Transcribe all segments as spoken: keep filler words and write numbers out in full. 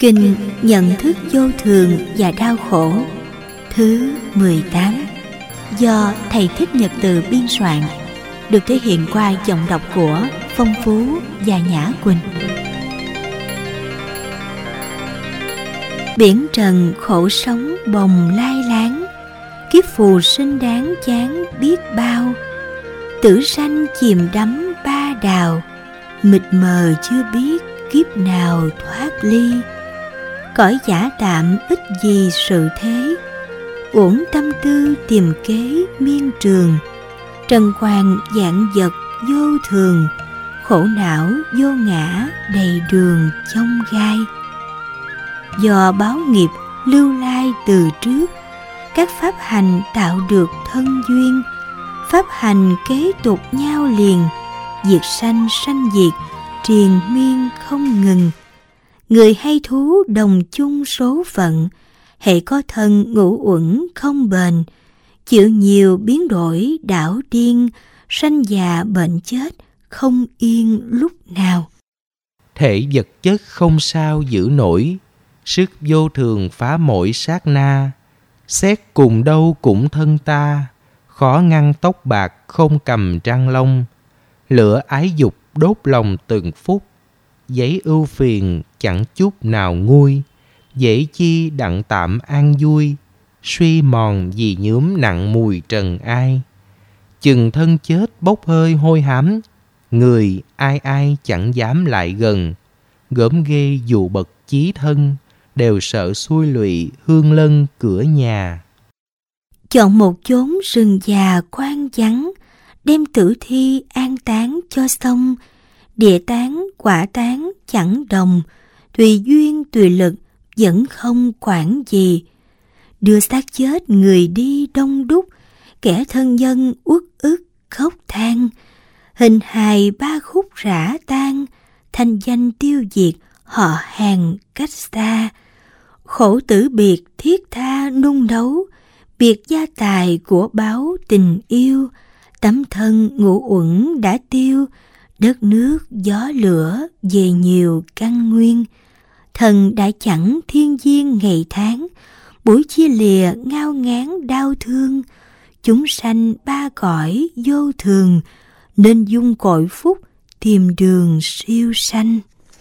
Kinh Nhận thức vô thường và đau khổ thứ mười tám do Thầy Thích Nhật Từ biên soạn, được thể hiện qua giọng đọc của Phong Phú và Nhã Quỳnh. Biển trần khổ sống bồng lai láng, kiếp phù sinh đáng chán biết bao. Tử sanh chìm đắm ba đào, mịt mờ chưa biết kiếp nào thoát ly. Cõi giả tạm ít gì sự thế, uổng tâm tư tìm kế miên trường. Trần hoàng vạn vật vô thường, khổ não vô ngã đầy đường chông gai. Do báo nghiệp lưu lai từ trước, các pháp hành tạo được thân duyên. Pháp hành kế tục nhau liền, diệt sanh sanh diệt triền miên không ngừng. Người hay thú đồng chung số phận, hễ có thân ngũ uẩn không bền. Chịu nhiều biến đổi đảo điên, sanh già bệnh chết không yên lúc nào. Thể vật chất không sao giữ nổi, sức vô thường phá mỗi sát na. Xét cùng đâu cũng thân ta, khó ngăn tóc bạc không cầm trăng lông. Lửa ái dục đốt lòng từng phút, giấy ưu phiền chẳng chút nào nguôi. Dễ chi đặng tạm an vui, suy mòn vì nhuốm nặng mùi trần ai. Chừng thân chết bốc hơi hôi hám, người ai ai chẳng dám lại gần. Gớm ghê dù bậc chí thân, đều sợ xui lụy hương lân cửa nhà. Chọn một chốn rừng già quan vắng, đem tử thi an táng cho xong. Địa táng quả táng chẳng đồng, tùy duyên tùy lực vẫn không quản gì. Đưa xác chết người đi đông đúc, kẻ thân nhân uất ức khóc than. Hình hài ba khúc rã tan, thanh danh tiêu diệt họ hàng cách xa. Khổ tử biệt thiết tha nung nấu, biệt gia tài của báo tình yêu. Tấm thân ngũ uẩn đã tiêu, đất nước gió lửa về nhiều căn nguyên. Thần đã chẳng thiên nhiên ngày tháng, buổi chia lìa ngao ngán đau thương. Chúng sanh ba cõi vô thường, nên dung cội phúc tìm đường siêu sanh.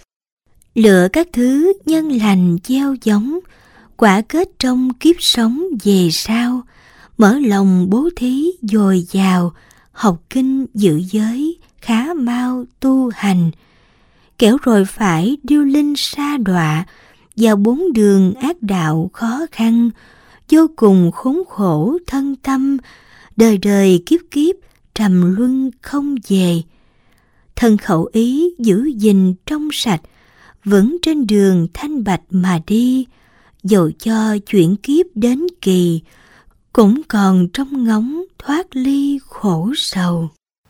Lựa các thứ nhân lành gieo giống, quả kết trong kiếp sống về sau. Mở lòng bố thí dồi dào, học kinh giữ giới khá mau tu hành. Kẻo rồi phải điêu linh sa đọa, vào bốn đường ác đạo khó khăn. Vô cùng khốn khổ thân tâm, đời đời kiếp kiếp trầm luân không về. Thân khẩu ý giữ gìn trong sạch, vẫn trên đường thanh bạch mà đi. Dầu cho chuyển kiếp đến kỳ, cũng còn trong ngóng thoát ly khổ sầu.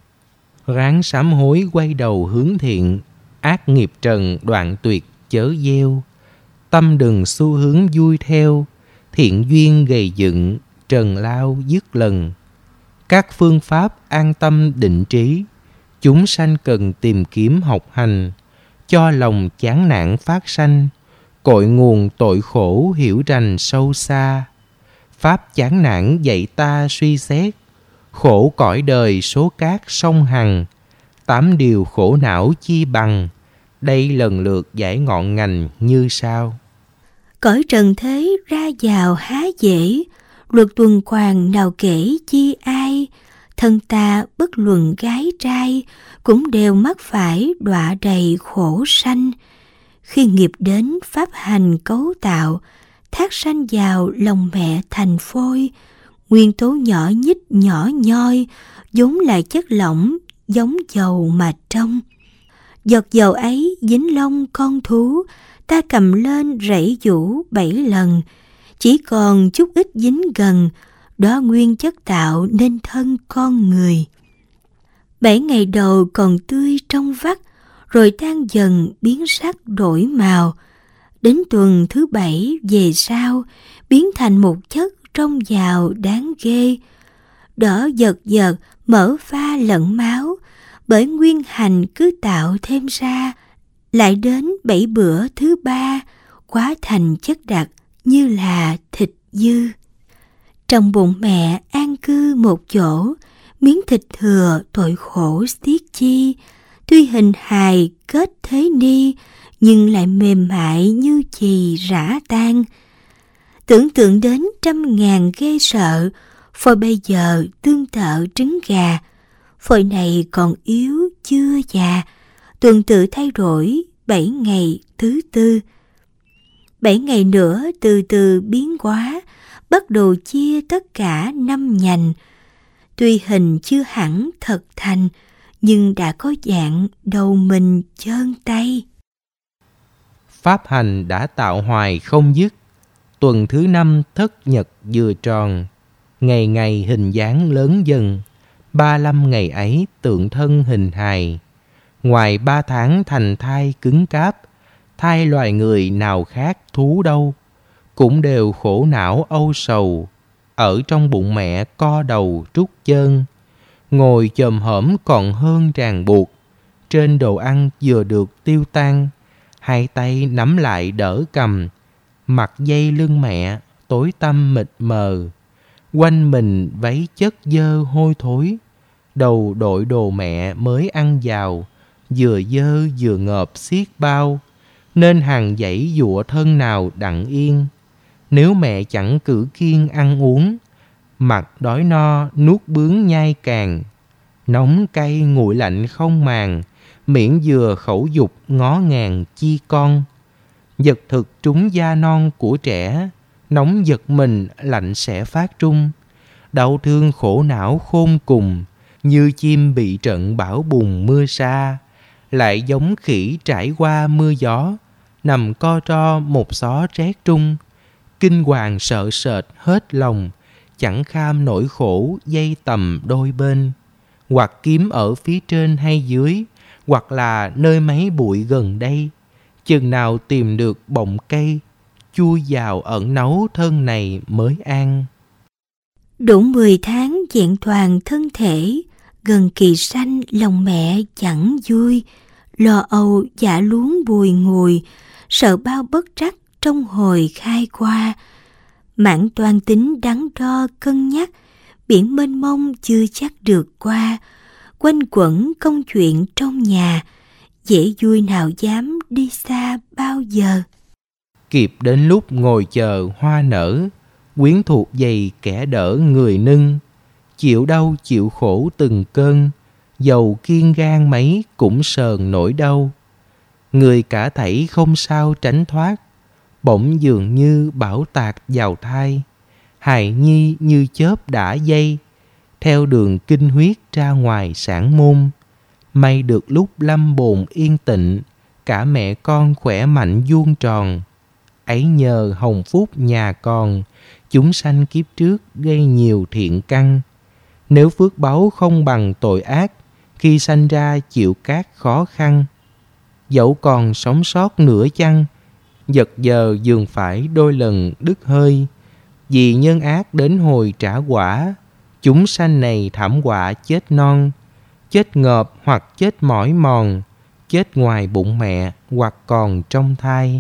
Ráng sám hối quay đầu hướng thiện, ác nghiệp trần đoạn tuyệt chớ gieo. Tâm đừng xu hướng vui theo, thiện duyên gầy dựng, trần lao dứt lần. Các phương pháp an tâm định trí, chúng sanh cần tìm kiếm học hành. Cho lòng chán nản phát sanh, cội nguồn tội khổ hiểu rành sâu xa. Pháp chán nản dạy ta suy xét, khổ cõi đời số cát sông hằng. Tám điều khổ não chi bằng, đây lần lượt giải ngọn ngành như sau. Cõi trần thế ra vào há dễ, luật tuần hoàn nào kể chi ai. Thân ta bất luận gái trai, cũng đều mắc phải đọa đầy khổ sanh. Khi nghiệp đến pháp hành cấu tạo, thác sanh vào lòng mẹ thành phôi. Nguyên tố nhỏ nhít nhỏ nhoi, vốn là chất lỏng giống dầu mà trong. Giọt dầu ấy dính lông con thú, ta cầm lên rảy vũ bảy lần. Chỉ còn chút ít dính gần, đó nguyên chất tạo nên thân con người. Bảy ngày đầu còn tươi trong vắt, rồi tan dần biến sắc đổi màu. Đến tuần thứ bảy về sau, biến thành một chất trong giàu đáng ghê. Đỏ giật giật, mỡ pha lẫn máu, bởi nguyên hành cứ tạo thêm ra. Lại đến bảy bữa thứ ba, quá thành chất đặc như là thịt dư. Trong bụng mẹ an cư một chỗ, miếng thịt thừa tội khổ xiết chi. Tuy hình hài kết thế ni, nhưng lại mềm mại như chì rã tan. Tưởng tượng đến trăm ngàn ghê sợ, phôi bây giờ tương tự trứng gà. Phôi này còn yếu chưa già, tuần tự thay đổi bảy ngày thứ tư. Bảy ngày nữa từ từ biến hóa, bắt đầu chia tất cả năm nhành. Tuy hình chưa hẳn thật thành, nhưng đã có dạng đầu mình trơn tay. Pháp hành đã tạo hoài không dứt. Tuần thứ năm thất nhật vừa tròn, ngày ngày hình dáng lớn dần. Ba lăm ngày ấy tượng thân hình hài. Ngoài ba tháng thành thai cứng cáp, thai loài người nào khác thú đâu, cũng đều khổ não âu sầu. Ở trong bụng mẹ co đầu trút chân, ngồi chồm hổm còn hơn ràng buộc. Trên đồ ăn vừa được tiêu tan, hai tay nắm lại đỡ cầm. Mặt dây lưng mẹ tối tăm mịt mờ, quanh mình váy chất dơ hôi thối. Đầu đội đồ mẹ mới ăn vào, vừa dơ vừa ngợp xiết bao, nên hằng dãy dụa thân nào đặng yên. Nếu mẹ chẳng cử kiên ăn uống, mặt đói no nuốt bướng nhai càng. Nóng cay nguội lạnh không màng, miệng vừa khẩu dục ngó ngàng chi con. Vật thực trúng da non của trẻ, nóng giật mình lạnh sẽ phát trung. Đau thương khổ não khôn cùng, như chim bị trận bão bùng mưa sa. Lại giống khỉ trải qua mưa gió, nằm co ro một xó rét trung. Kinh hoàng sợ sệt hết lòng, chẳng kham nỗi khổ dây tầm đôi bên. Hoặc kiếm ở phía trên hay dưới, hoặc là nơi mấy bụi gần đây. Chừng nào tìm được bọng cây, chui vào ẩn náu thân này mới an. Đủ mười tháng vẹn toàn thân thể, gần kỳ sanh lòng mẹ chẳng vui. Lo âu dạ luống bùi ngùi, sợ bao bất trắc trong hồi khai qua. Mãn toan tính đắn đo cân nhắc, biển mênh mông chưa chắc được qua. Quanh quẩn công chuyện trong nhà, dễ vui nào dám đi xa bao giờ. Kịp đến lúc ngồi chờ hoa nở, quyến thuộc dày kẻ đỡ người nâng. Chịu đau chịu khổ từng cơn, dầu kiên gan mấy cũng sờn nỗi đau. Người cả thảy không sao tránh thoát, bỗng dường như bão tạc vào thai. Hài nhi như chớp đã dây, theo đường kinh huyết ra ngoài sản môn. May được lúc lâm bồn yên tịnh, cả mẹ con khỏe mạnh vuông tròn. Ấy nhờ hồng phúc nhà còn, chúng sanh kiếp trước gây nhiều thiện căn. Nếu phước báu không bằng tội ác, khi sanh ra chịu các khó khăn. Dẫu còn sống sót nửa chăng, giật giờ dường phải đôi lần đứt hơi. Vì nhân ác đến hồi trả quả, chúng sanh này thảm họa chết non. Chết ngợp hoặc chết mỏi mòn, chết ngoài bụng mẹ hoặc còn trong thai.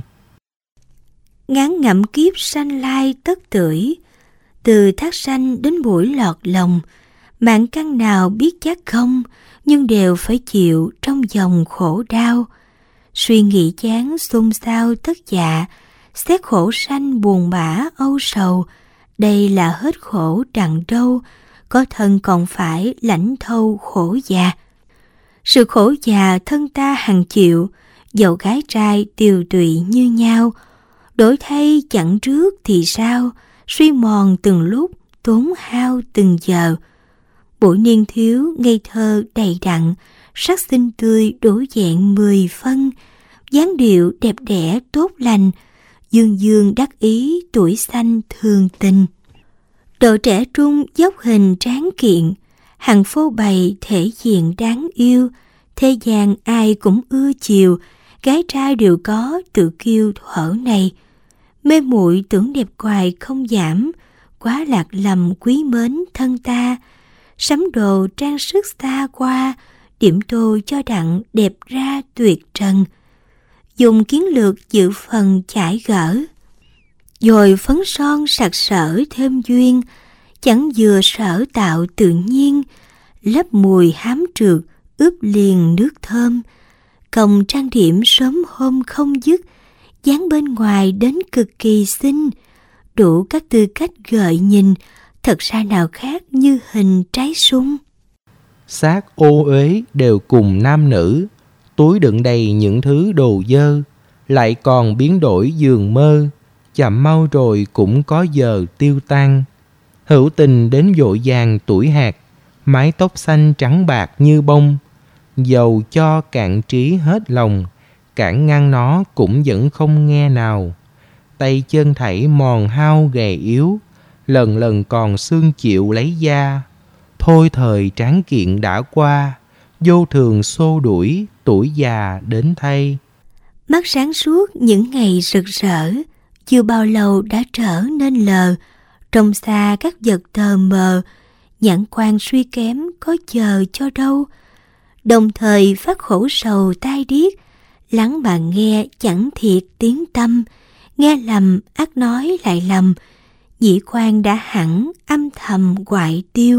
Ngán ngẩm kiếp sanh lai tất tuổi, từ thác sanh đến mũi lọt lòng. Mạng căn nào biết chắc không, nhưng đều phải chịu trong dòng khổ đau. Suy nghĩ chán xôn xao tất dạ, xét khổ sanh buồn bã âu sầu. Đây là hết khổ đặng đâu, có thân còn phải lãnh thâu khổ già. Sự khổ già thân ta hằng chịu, dẫu gái trai tiều tụy như nhau. Đổi thay chẳng trước thì sao, suy mòn từng lúc, tốn hao từng giờ. Buổi niên thiếu ngây thơ đầy đặn, sắc xinh tươi đổ vẹn mười phân. Dáng điệu đẹp đẽ tốt lành, dương dương đắc ý tuổi xanh thường tình. Độ trẻ trung dốc hình tráng kiện, hằng phô bày thể diện đáng yêu. Thế gian ai cũng ưa chiều, gái trai đều có tự kiêu thuở này. Mê muội tưởng đẹp hoài không giảm, quá lạc lầm quý mến thân ta. Sắm đồ trang sức xa qua, điểm tô cho đặng đẹp ra tuyệt trần. dùng chiến lược dự phần chải gỡ. Rồi phấn son sặc sỡ thêm duyên, chẳng vừa sở tạo tự nhiên, lấp mùi hám trượt, ướp liền nước thơm. Còng trang điểm sớm hôm không dứt, dáng bên ngoài đến cực kỳ xinh, đủ các tư cách gợi nhìn, thật ra nào khác như hình trái sung. Xác ô uế đều cùng nam nữ, túi đựng đầy những thứ đồ dơ, lại còn biến đổi giường mơ, chậm mau rồi cũng có giờ tiêu tan. Hữu tình đến vội vàng tuổi hạt, mái tóc xanh trắng bạc như bông, dầu cho cạn trí hết lòng, cản ngăn nó cũng vẫn không nghe nào. Tay chân thảy mòn hao gầy yếu, lần lần còn xương chịu lấy da. Thôi thời tráng kiện đã qua, vô thường xô đuổi, tuổi già đến thay. Mắt sáng suốt những ngày rực rỡ, chưa bao lâu đã trở nên lờ. Trông xa các vật tờ mờ, nhãn quan suy kém có chờ cho đâu. Đồng thời phát khổ sầu tai điếc, lắng mà nghe chẳng thiệt tiếng tâm. Nghe lầm ác nói lại lầm, nhĩ quan đã hẳn âm thầm hoại tiêu.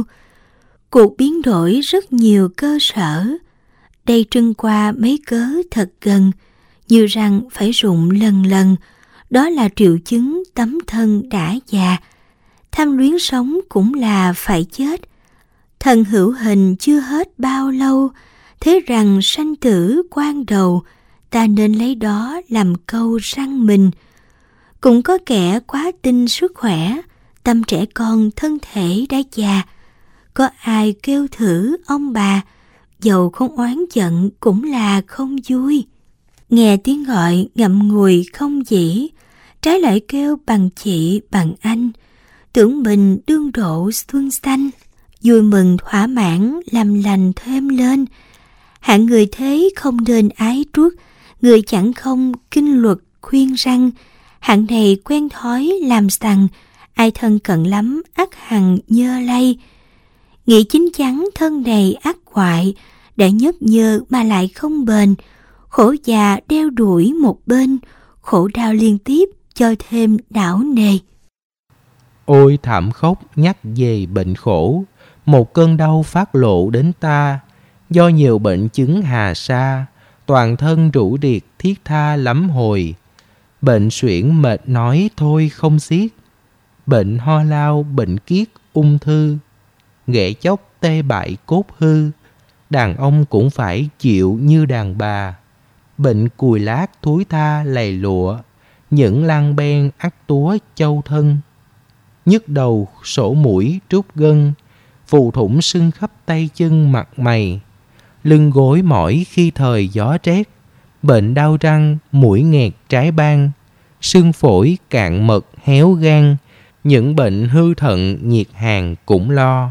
Cuộc biến đổi rất nhiều cơ sở, đây trưng qua mấy cớ thật gần, như rằng phải rụng lần lần, đó là triệu chứng tấm thân đã già. Tham luyến sống cũng là phải chết, thần hữu hình chưa hết bao lâu, thế rằng sanh tử quan đầu, ta nên lấy đó làm câu răng mình. Cũng có kẻ quá tin sức khỏe, tâm trẻ con thân thể đã già. Có ai kêu thử ông bà, dầu không oán giận cũng là không vui. Nghe tiếng gọi ngậm ngùi không dĩ, trái lại kêu bằng chị bằng anh, tưởng mình đương độ xuân xanh. Vui mừng thỏa mãn làm lành thêm lên. Hạng người thế không nên ái truất, người chẳng không kinh luật khuyên răng. Hạng này quen thói làm sằng, ai thân cận lắm ắt hằng nhơ lay. Nghĩ chín chắn thân này ác hoại, đã nhấp nhơ mà lại không bền. Khổ già đeo đuổi một bên, khổ đau liên tiếp cho thêm não nề. Ôi thảm khốc nhắc về bệnh khổ, một cơn đau phát lộ đến ta. Do nhiều bệnh chứng hà sa, toàn thân rũ điệt thiết tha lắm hồi. Bệnh suyễn mệt nói thôi không xiết, bệnh ho lao bệnh kiết ung thư. Ghẻ chóc tê bại cốt hư, đàn ông cũng phải chịu như đàn bà. Bệnh cùi lát thúi tha lầy lụa, những lăng ben ắt túa châu thân. Nhức đầu sổ mũi trút gân, phù thủng sưng khắp tay chân mặt mày. Lưng gối mỏi khi thời gió rét, bệnh đau răng mũi nghẹt trái ban. Sưng phổi cạn mật héo gan, những bệnh hư thận nhiệt hàn cũng lo.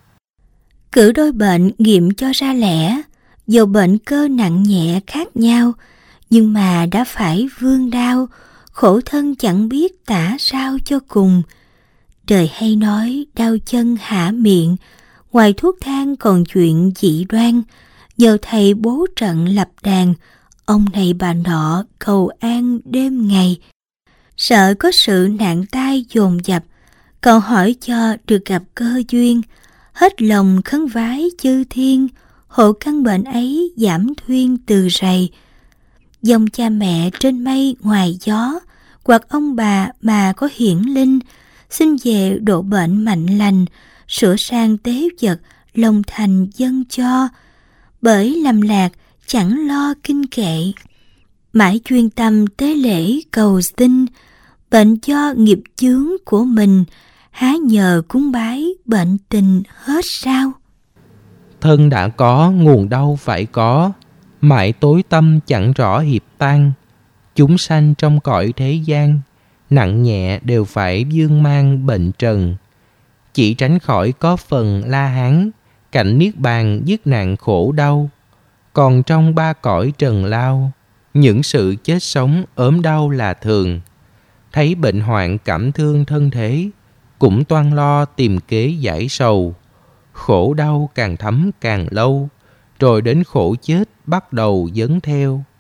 Cử đôi bệnh nghiệm cho ra lẽ, dầu bệnh cơ nặng nhẹ khác nhau, nhưng mà đã phải vương đau, khổ thân chẳng biết tả sao cho cùng. Đời hay nói đau chân hả miệng, ngoài thuốc thang còn chuyện dị đoan. Nhờ thầy bố trận lập đàn, ông này bà nọ cầu an đêm ngày. Sợ có sự nạn tai dồn dập, cậu hỏi cho được gặp cơ duyên. Hết lòng khấn vái chư thiên, hộ căn bệnh ấy giảm thuyên từ rầy. Dòng cha mẹ trên mây ngoài gió, hoặc ông bà mà có hiển linh, xin về độ bệnh mạnh lành, sửa sang tế vật, lòng thành dâng cho. Bởi lầm lạc chẳng lo kinh kệ, mãi chuyên tâm tế lễ cầu xin. Bệnh do nghiệp chướng của mình, há nhờ cúng bái bệnh tình hết sao. Thân đã có nguồn đau phải có, mãi tối tâm chẳng rõ hiệp tan. Chúng sanh trong cõi thế gian, nặng nhẹ đều phải vương mang bệnh trần. Chỉ tránh khỏi có phần La Hán, cảnh niết bàn dứt nạn khổ đau. Còn trong ba cõi trần lao, những sự chết sống ốm đau là thường. Thấy bệnh hoạn cảm thương thân thế, cũng toan lo tìm kế giải sầu. Khổ đau càng thấm càng lâu, rồi đến khổ chết bắt đầu dấn theo.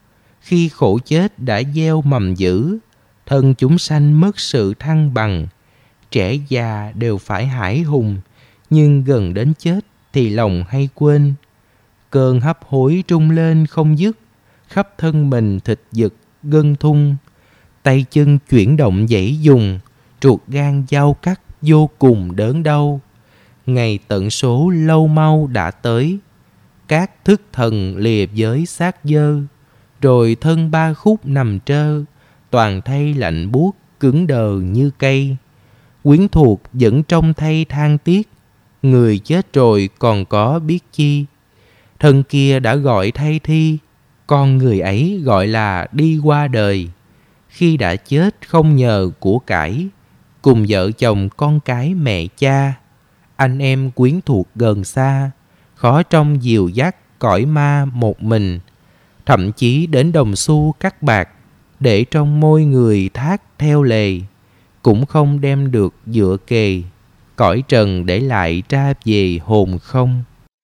Khi khổ chết đã gieo mầm dữ, thân chúng sanh mất sự thăng bằng. Trẻ già đều phải hải hùng, nhưng gần đến chết thì lòng hay quên. Cơn hấp hối trung lên không dứt, khắp thân mình thịt giật gân thun. Tay chân chuyển động dãy dùng, ruột gan dao cắt vô cùng đớn đau. Ngày tận số lâu mau đã tới, các thức thần lìa giới xác dơ. Rồi thân ba khúc nằm trơ, toàn thây lạnh buốt cứng đờ như cây. Quyến thuộc vẫn trong thây than tiếc, người chết rồi còn có biết chi. Thân kia đã gọi thay thi, con người ấy gọi là đi qua đời. Khi đã chết không nhờ của cải, cùng vợ chồng con cái mẹ cha. Anh em quyến thuộc gần xa, khó trong dìu dắt cõi ma một mình. Thậm chí đến đồng xu cắt bạc, để trong môi người thác theo lề. Cũng không đem được dựa kề, cõi trần để lại tra về hồn không.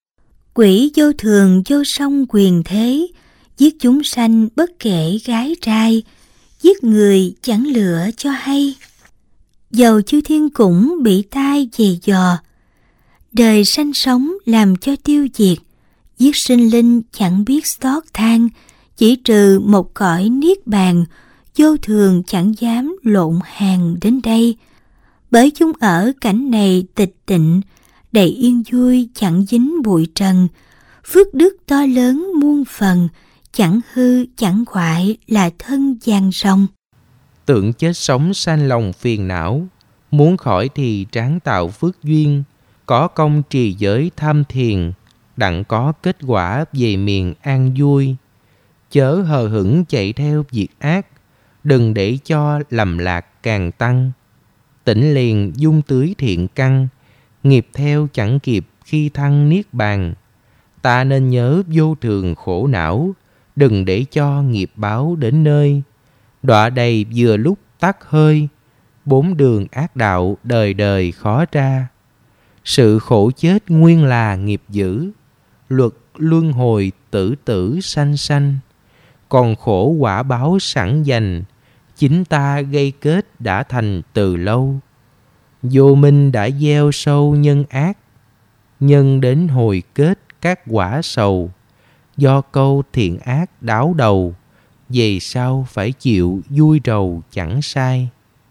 Quỷ vô thường vô song quyền thế, giết chúng sanh bất kể gái trai, giết người chẳng lựa cho hay. Dầu chư thiên cũng bị tai về dò, đời sanh sống làm cho tiêu diệt. Giết sinh linh chẳng biết xót than, chỉ trừ một cõi niết bàn, vô thường chẳng dám lộn hàng đến đây. Bởi chúng ở cảnh này tịch tịnh, đầy yên vui chẳng dính bụi trần. Phước đức to lớn muôn phần, chẳng hư chẳng hoại là thân gian rong. Tưởng chết sống sanh lòng phiền não, muốn khỏi thì tráng tạo phước duyên. Có công trì giới tham thiền, đặng có kết quả về miền an vui. Chớ hờ hững chạy theo việc ác, đừng để cho lầm lạc càng tăng. Tỉnh liền dung tưới thiện căn, nghiệp theo chẳng kịp khi thăng niết bàn. Ta nên nhớ vô thường khổ não, đừng để cho nghiệp báo đến nơi. Đọa đầy vừa lúc tắt hơi, bốn đường ác đạo đời đời khó ra. Sự khổ chết nguyên là nghiệp dữ, luật luân hồi tử tử sanh sanh. Còn khổ quả báo sẵn dành, chính ta gây kết đã thành từ lâu. Vô minh đã gieo sâu nhân ác, nhân đến hồi kết các quả sầu. Do câu thiện ác đáo đầu, về sau phải chịu vui rầu chẳng sai.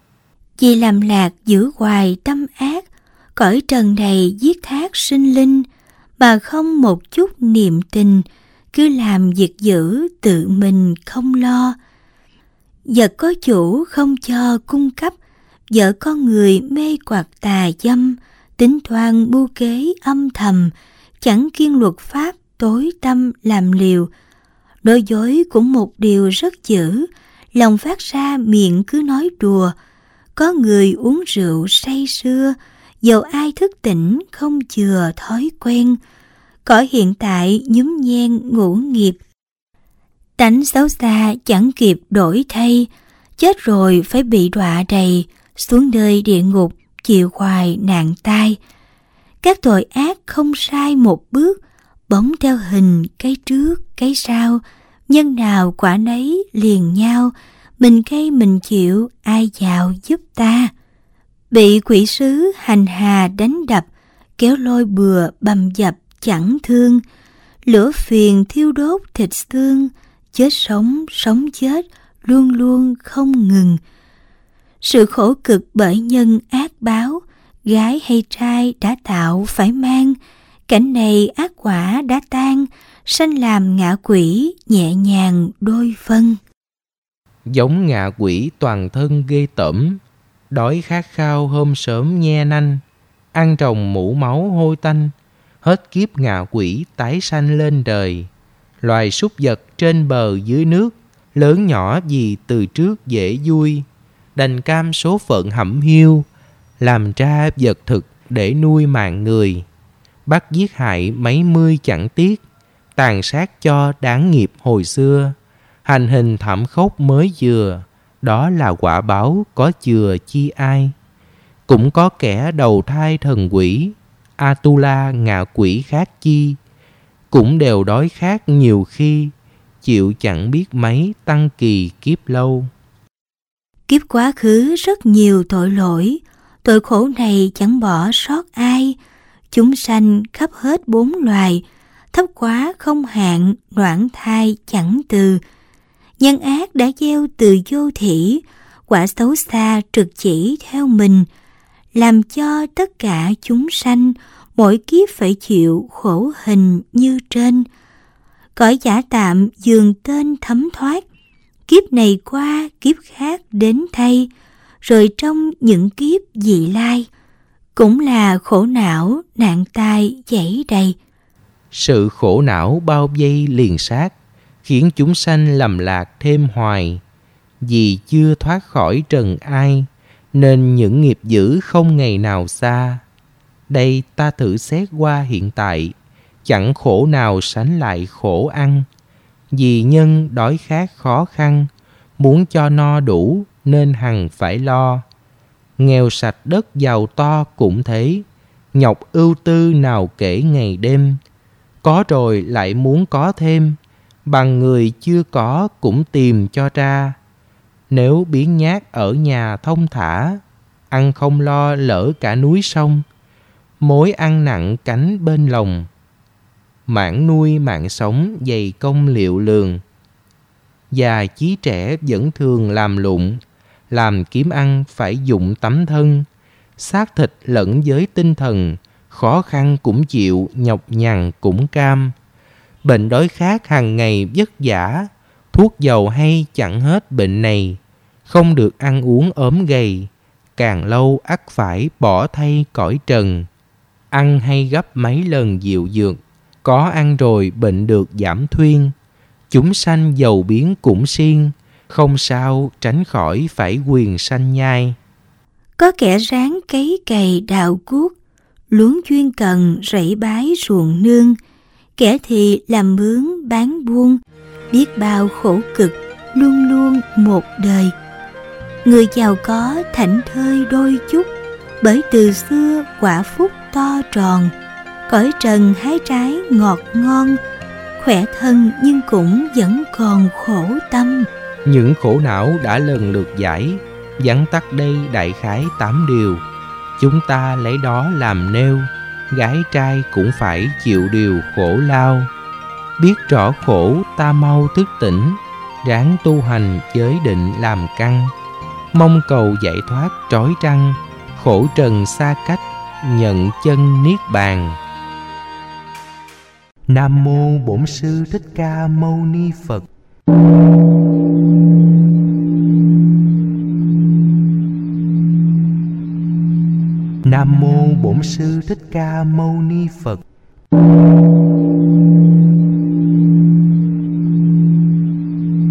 Vì làm lạc giữ hoài tâm ác, cõi trần này giết thác sinh linh, mà không một chút niệm tình, cứ làm việc dữ tự mình không lo. Vật có chủ không cho cung cấp, vợ con người mê hoặc tà dâm, tính toán mưu kế âm thầm, chẳng kiêng luật pháp tối tâm làm liều. Nói dối cũng một điều rất dữ, lòng phát ra miệng cứ nói đùa. Có người uống rượu say sưa, dầu ai thức tỉnh không chừa thói quen. Cõi hiện tại nhúm nhen ngũ nghiệp, tánh xấu xa chẳng kịp đổi thay. Chết rồi phải bị đọa đầy, xuống nơi địa ngục chịu hoài nạn tai. Các tội ác không sai một bước, bóng theo hình cái trước cái sau. Nhân nào quả nấy liền nhau, mình gây mình chịu ai giàu giúp ta. Bị quỷ sứ hành hà đánh đập, kéo lôi bừa bầm dập chẳng thương. Lửa phiền thiêu đốt thịt xương, chết sống sống chết luôn luôn không ngừng. Sự khổ cực bởi nhân ác báo, gái hay trai đã tạo phải mang. Cảnh này ác quả đã tan, sanh làm ngạ quỷ nhẹ nhàng đôi phân. Giống ngạ quỷ toàn thân ghê tởm, đói khát khao hôm sớm nhe nanh. Ăn trồng mũ máu hôi tanh, hết kiếp ngạ quỷ tái sanh lên đời. Loài súc vật trên bờ dưới nước, lớn nhỏ gì từ trước dễ vui. Đành cam số phận hẩm hiu, làm ra vật thực để nuôi mạng người. Bắt giết hại mấy mươi chẳng tiếc, tàn sát cho đáng nghiệp hồi xưa. Hành hình thảm khốc mới vừa, đó là quả báo có chừa chi ai. Cũng có kẻ đầu thai thần quỷ, Atula ngạ quỷ khác chi. Cũng đều đói khát nhiều khi, chịu chẳng biết mấy tăng kỳ kiếp lâu. Kiếp quá khứ rất nhiều tội lỗi, tội khổ này chẳng bỏ sót ai. Chúng sanh khắp hết bốn loài, thấp quá không hạn, noãn thai chẳng từ. Nhân ác đã gieo từ vô thỉ, quả xấu xa trực chỉ theo mình, làm cho tất cả chúng sanh mỗi kiếp phải chịu khổ hình như trên. Cõi giả tạm dường tên thấm thoát, kiếp này qua kiếp khác đến thay, rồi trong những kiếp vị lai cũng là khổ não nạn tai dẫy đầy. Sự khổ não bao vây liền sát, khiến chúng sanh lầm lạc thêm hoài. Vì chưa thoát khỏi trần ai, nên những nghiệp dữ không ngày nào xa. Đây ta thử xét qua hiện tại, chẳng khổ nào sánh lại khổ ăn. Vì nhân đói khát khó khăn, muốn cho no đủ nên hằng phải lo. Nghèo sạch đất giàu to cũng thế, nhọc ưu tư nào kể ngày đêm. Có rồi lại muốn có thêm, bằng người chưa có cũng tìm cho ra. Nếu biếng nhác ở nhà thông thả, ăn không lo lỡ cả núi sông. Mối ăn nặng cánh bên lòng, mảng nuôi mạng sống dày công liệu lường. Già chí trẻ vẫn thường làm lụng, làm kiếm ăn phải dụng tấm thân. Xác thịt lẫn với tinh thần, khó khăn cũng chịu, nhọc nhằn cũng cam. Bệnh đói khát hàng ngày vất vả, thuốc dầu hay chẳng hết bệnh này. Không được ăn uống ốm gầy, càng lâu ắt phải bỏ thay cõi trần. Ăn hay gấp mấy lần diệu dược, có ăn rồi bệnh được giảm thuyên. Chúng sanh giàu biến cũng siêng, không sao tránh khỏi phải quyền sanh nhai. Có kẻ ráng cấy cày đào cuốc, luống chuyên cần rẫy bái ruộng nương. Kẻ thì làm mướn bán buôn, biết bao khổ cực luôn luôn một đời. Người giàu có thảnh thơi đôi chút, bởi từ xưa quả phúc to tròn. Cõi trần hái trái ngọt ngon, khỏe thân nhưng cũng vẫn còn khổ tâm. Những khổ não đã lần lượt giải, vắn tắt đây đại khái tám điều. Chúng ta lấy đó làm nêu, gái trai cũng phải chịu điều khổ lao. Biết rõ khổ ta mau thức tỉnh, ráng tu hành giới định làm căn. Mong cầu giải thoát trói trăng, khổ trần xa cách, nhận chân niết bàn. Nam mô Bổn Sư Thích Ca Mâu Ni Phật. Nam mô Bổn Sư Thích Ca Mâu Ni Phật.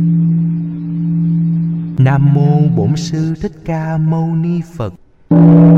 Nam mô Bổn Sư Thích Ca Mâu Ni Phật.